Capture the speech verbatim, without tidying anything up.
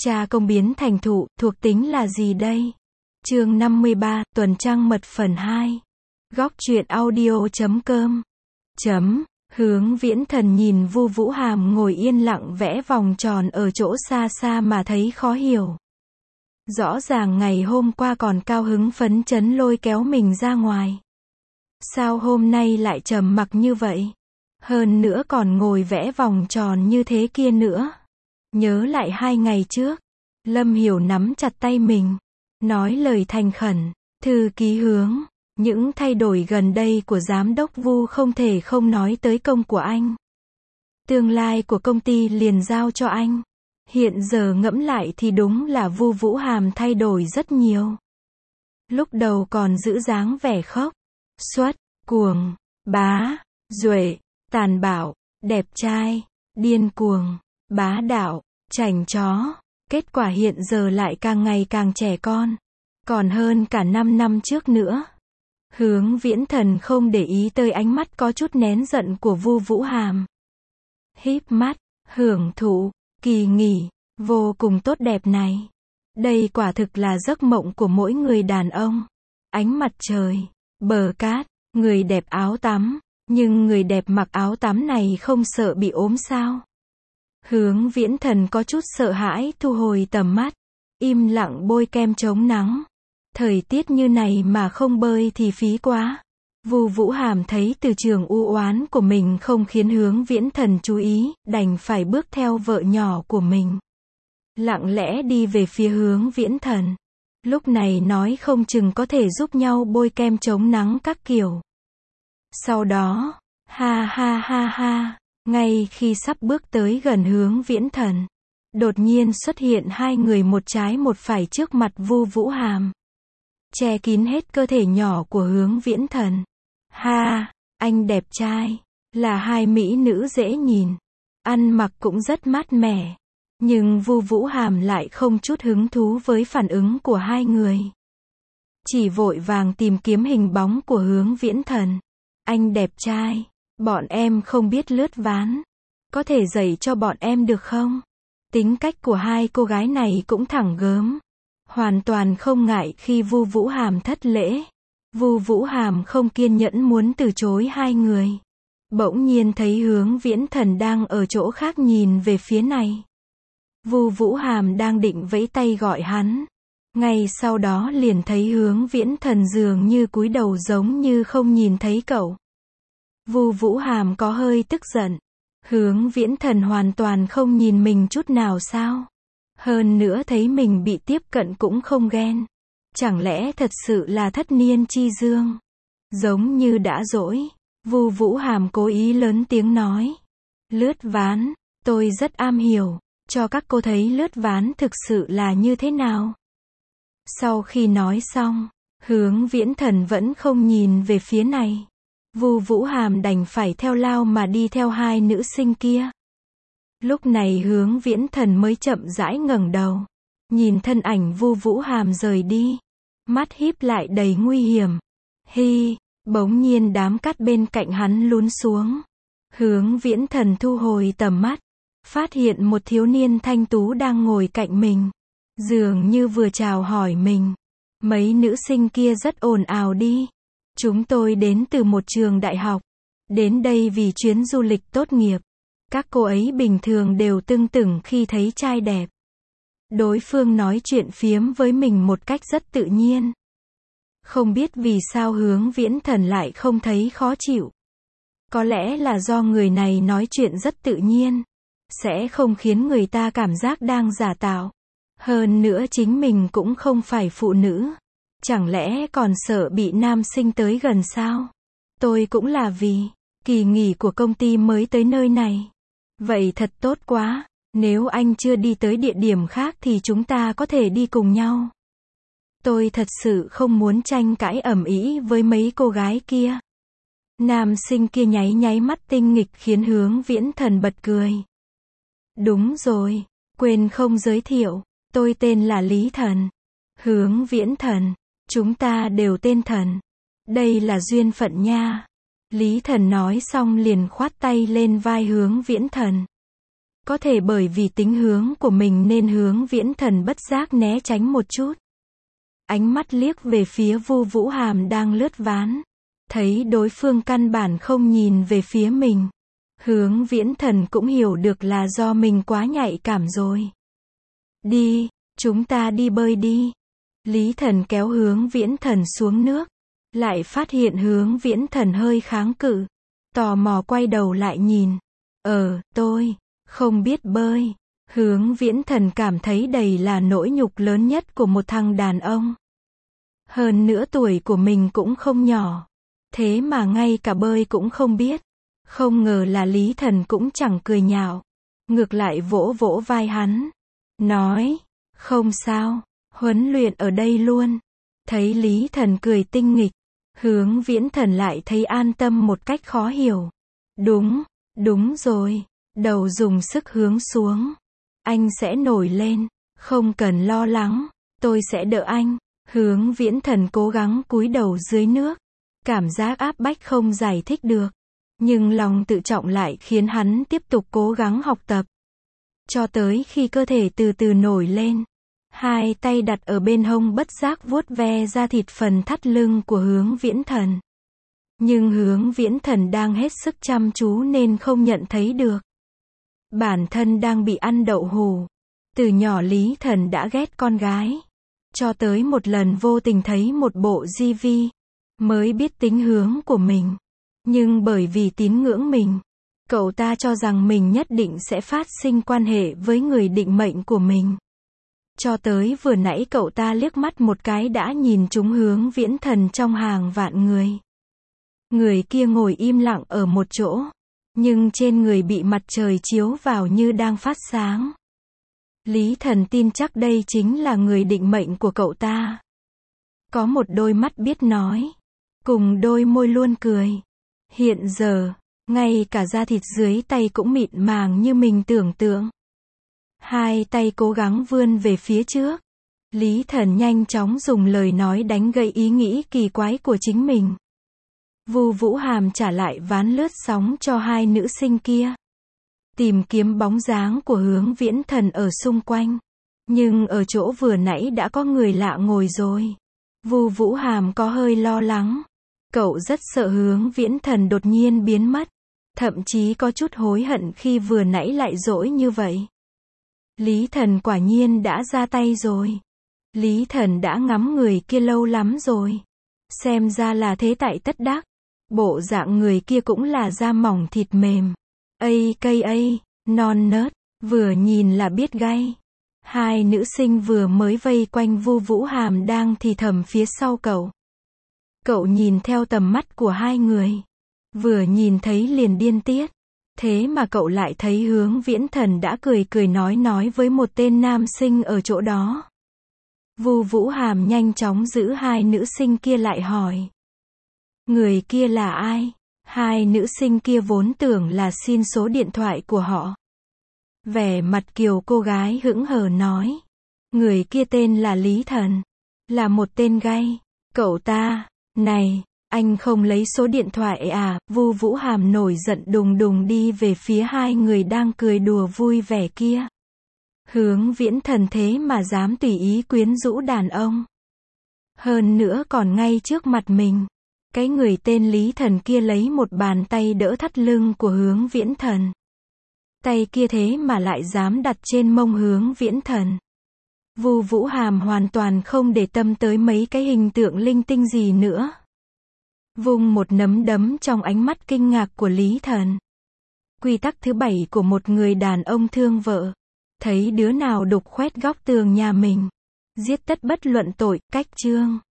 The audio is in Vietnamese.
Cha công biến thành thụ, thuộc tính là gì đây? Chương năm mươi ba, tuần trăng mật phần hai. Góc truyện audio chấm com. Chấm. Hướng Viễn Thần nhìn Vu Vũ Hàm ngồi yên lặng vẽ vòng tròn ở chỗ xa xa mà thấy khó hiểu. Rõ ràng ngày hôm qua còn cao hứng phấn chấn lôi kéo mình ra ngoài. Sao hôm nay lại trầm mặc như vậy? Hơn nữa còn ngồi vẽ vòng tròn như thế kia nữa. Nhớ lại hai ngày trước, Lâm Hiểu nắm chặt tay mình, nói lời thành khẩn, thư ký Hướng, những thay đổi gần đây của giám đốc Vu không thể không nói tới công của anh. Tương lai của công ty liền giao cho anh. Hiện giờ ngẫm lại thì đúng là Vu Vũ Hàm thay đổi rất nhiều. Lúc đầu còn giữ dáng vẻ khốc, xuất, cuồng, bá, duệ, tàn bạo, đẹp trai, điên cuồng, bá đạo, chảnh chó. Kết quả hiện giờ lại càng ngày càng trẻ con. Còn hơn cả năm năm trước nữa. Hướng Viễn Thần không để ý tới ánh mắt có chút nén giận của Vu Vũ Hàm. Híp mắt, hưởng thụ, kỳ nghỉ, vô cùng tốt đẹp này. Đây quả thực là giấc mộng của mỗi người đàn ông. Ánh mặt trời, bờ cát, người đẹp áo tắm. Nhưng người đẹp mặc áo tắm này không sợ bị ốm sao? Hướng Viễn Thần có chút sợ hãi thu hồi tầm mắt. Im lặng bôi kem chống nắng. Thời tiết như này mà không bơi thì phí quá. Vu Vũ Hàm thấy từ trường u oán của mình không khiến Hướng Viễn Thần chú ý, đành phải bước theo vợ nhỏ của mình. Lặng lẽ đi về phía Hướng Viễn Thần. Lúc này nói không chừng có thể giúp nhau bôi kem chống nắng các kiểu. Sau đó, ha ha ha ha, ngay khi sắp bước tới gần Hướng Viễn Thần, đột nhiên xuất hiện hai người một trái một phải trước mặt Vu Vũ Hàm. Che kín hết cơ thể nhỏ của Hướng Viễn Thần. Ha, anh đẹp trai, là hai mỹ nữ dễ nhìn, ăn mặc cũng rất mát mẻ. Nhưng Vu Vũ Hàm lại không chút hứng thú với phản ứng của hai người. Chỉ vội vàng tìm kiếm hình bóng của Hướng Viễn Thần. Anh đẹp trai, bọn em không biết lướt ván. Có thể dạy cho bọn em được không? Tính cách của hai cô gái này cũng thẳng gớm. Hoàn toàn không ngại khi Vu Vũ Hàm thất lễ. Vu Vũ Hàm không kiên nhẫn muốn từ chối hai người. Bỗng nhiên thấy Hướng Viễn Thần đang ở chỗ khác nhìn về phía này. Vu Vũ Hàm đang định vẫy tay gọi hắn. Ngay sau đó liền thấy Hướng Viễn Thần dường như cúi đầu giống như không nhìn thấy cậu. Vu Vũ Hàm có hơi tức giận. Hướng Viễn Thần hoàn toàn không nhìn mình chút nào sao? Hơn nữa thấy mình bị tiếp cận cũng không ghen. Chẳng lẽ thật sự là thất niên chi dương? Giống như đã dỗi. Vu Vũ Hàm cố ý lớn tiếng nói. Lướt ván, tôi rất am hiểu. Cho các cô thấy lướt ván thực sự là như thế nào? Sau khi nói xong, Hướng Viễn Thần vẫn không nhìn về phía này. Vu Vũ Hàm đành phải theo lao mà đi theo hai nữ sinh kia. Lúc này Hướng Viễn Thần mới chậm rãi ngẩng đầu. Nhìn thân ảnh Vu Vũ Hàm rời đi. Mắt híp lại đầy nguy hiểm. Hi, bỗng nhiên đám cát bên cạnh hắn lún xuống. Hướng Viễn Thần thu hồi tầm mắt. Phát hiện một thiếu niên thanh tú đang ngồi cạnh mình. Dường như vừa chào hỏi mình. Mấy nữ sinh kia rất ồn ào đi. Chúng tôi đến từ một trường đại học. Đến đây vì chuyến du lịch tốt nghiệp. Các cô ấy bình thường đều tưng tửng khi thấy trai đẹp. Đối phương nói chuyện phiếm với mình một cách rất tự nhiên. Không biết vì sao Hướng Viễn Thần lại không thấy khó chịu. Có lẽ là do người này nói chuyện rất tự nhiên. Sẽ không khiến người ta cảm giác đang giả tạo. Hơn nữa chính mình cũng không phải phụ nữ. Chẳng lẽ còn sợ bị nam sinh tới gần sao? Tôi cũng là vì kỳ nghỉ của công ty mới tới nơi này. Vậy thật tốt quá. Nếu anh chưa đi tới địa điểm khác thì chúng ta có thể đi cùng nhau. Tôi thật sự không muốn tranh cãi ầm ĩ với mấy cô gái kia. Nam sinh kia nháy nháy mắt tinh nghịch khiến Hướng Viễn Thần bật cười. Đúng rồi, quên không giới thiệu. Tôi tên là Lý Thần. Hướng Viễn Thần. Chúng ta đều tên Thần. Đây là duyên phận nha. Lý Thần nói xong liền khoát tay lên vai Hướng Viễn Thần. Có thể bởi vì tính hướng của mình nên Hướng Viễn Thần bất giác né tránh một chút. Ánh mắt liếc về phía Vu Vũ Hàm đang lướt ván. Thấy đối phương căn bản không nhìn về phía mình. Hướng Viễn Thần cũng hiểu được là do mình quá nhạy cảm rồi. Đi, chúng ta đi bơi đi. Lý Thần kéo Hướng Viễn Thần xuống nước. Lại phát hiện Hướng Viễn Thần hơi kháng cự. Tò mò quay đầu lại nhìn. Ờ, tôi không biết bơi. Hướng Viễn Thần cảm thấy đây là nỗi nhục lớn nhất của một thằng đàn ông. Hơn nữa tuổi của mình cũng không nhỏ. Thế mà ngay cả bơi cũng không biết. Không ngờ là Lý Thần cũng chẳng cười nhạo. Ngược lại vỗ vỗ vai hắn. Nói, không sao, huấn luyện ở đây luôn. Thấy Lý Thần cười tinh nghịch. Hướng Viễn Thần lại thấy an tâm một cách khó hiểu. Đúng, đúng rồi. Đầu dùng sức hướng xuống. Anh sẽ nổi lên. Không cần lo lắng. Tôi sẽ đỡ anh. Hướng Viễn Thần cố gắng cúi đầu dưới nước. Cảm giác áp bách không giải thích được. Nhưng lòng tự trọng lại khiến hắn tiếp tục cố gắng học tập. Cho tới khi cơ thể từ từ nổi lên. Hai tay đặt ở bên hông bất giác vuốt ve da thịt phần thắt lưng của Hướng Viễn Thần. Nhưng Hướng Viễn Thần đang hết sức chăm chú nên không nhận thấy được. Bản thân đang bị ăn đậu hù. Từ nhỏ Lý Thần đã ghét con gái. Cho tới một lần vô tình thấy một bộ di vi. Mới biết tính hướng của mình. Nhưng bởi vì tín ngưỡng mình. Cậu ta cho rằng mình nhất định sẽ phát sinh quan hệ với người định mệnh của mình. Cho tới vừa nãy cậu ta liếc mắt một cái đã nhìn trúng Hướng Viễn Thần trong hàng vạn người. Người kia ngồi im lặng ở một chỗ. Nhưng trên người bị mặt trời chiếu vào như đang phát sáng. Lý Thần tin chắc đây chính là người định mệnh của cậu ta. Có một đôi mắt biết nói. Cùng đôi môi luôn cười. Hiện giờ, ngay cả da thịt dưới tay cũng mịn màng như mình tưởng tượng. Hai tay cố gắng vươn về phía trước. Lý Thần nhanh chóng dùng lời nói đánh gậy ý nghĩ kỳ quái của chính mình. Vu Vũ Hàm trả lại ván lướt sóng cho hai nữ sinh kia. Tìm kiếm bóng dáng của Hướng Viễn Thần ở xung quanh. Nhưng ở chỗ vừa nãy đã có người lạ ngồi rồi. Vu Vũ Hàm có hơi lo lắng. Cậu rất sợ Hướng Viễn Thần đột nhiên biến mất. Thậm chí có chút hối hận khi vừa nãy lại dỗi như vậy. Lý Thần quả nhiên đã ra tay rồi. Lý Thần đã ngắm người kia lâu lắm rồi. Xem ra là thế tại tất đắc. Bộ dạng người kia cũng là da mỏng thịt mềm. Ây cây ây, non nớt, vừa nhìn là biết gay. Hai nữ sinh vừa mới vây quanh Vu Vũ Hàm đang thì thầm phía sau cậu. Cậu nhìn theo tầm mắt của hai người. Vừa nhìn thấy liền điên tiết. Thế mà cậu lại thấy Hướng Viễn Thần đã cười cười nói nói với một tên nam sinh ở chỗ đó. Vu Vũ Hàm nhanh chóng giữ hai nữ sinh kia lại hỏi. Người kia là ai? Hai nữ sinh kia vốn tưởng là xin số điện thoại của họ. Vẻ mặt kiều cô gái hững hờ nói. Người kia tên là Lý Thần. Là một tên gay. Cậu ta, này, anh không lấy số điện thoại à? Vu Vũ Hàm nổi giận đùng đùng đi về phía hai người đang cười đùa vui vẻ kia. Hướng Viễn Thần thế mà dám tùy ý quyến rũ đàn ông. Hơn nữa còn ngay trước mặt mình. Cái người tên Lý Thần kia lấy một bàn tay đỡ thắt lưng của Hướng Viễn Thần. Tay kia thế mà lại dám đặt trên mông Hướng Viễn Thần. Vu Vũ Hàm hoàn toàn không để tâm tới mấy cái hình tượng linh tinh gì nữa. Vung một nắm đấm trong ánh mắt kinh ngạc của Lý Thần. Quy tắc thứ bảy của một người đàn ông thương vợ. Thấy đứa nào đục khoét góc tường nhà mình. Giết tất bất luận tội, cách chương.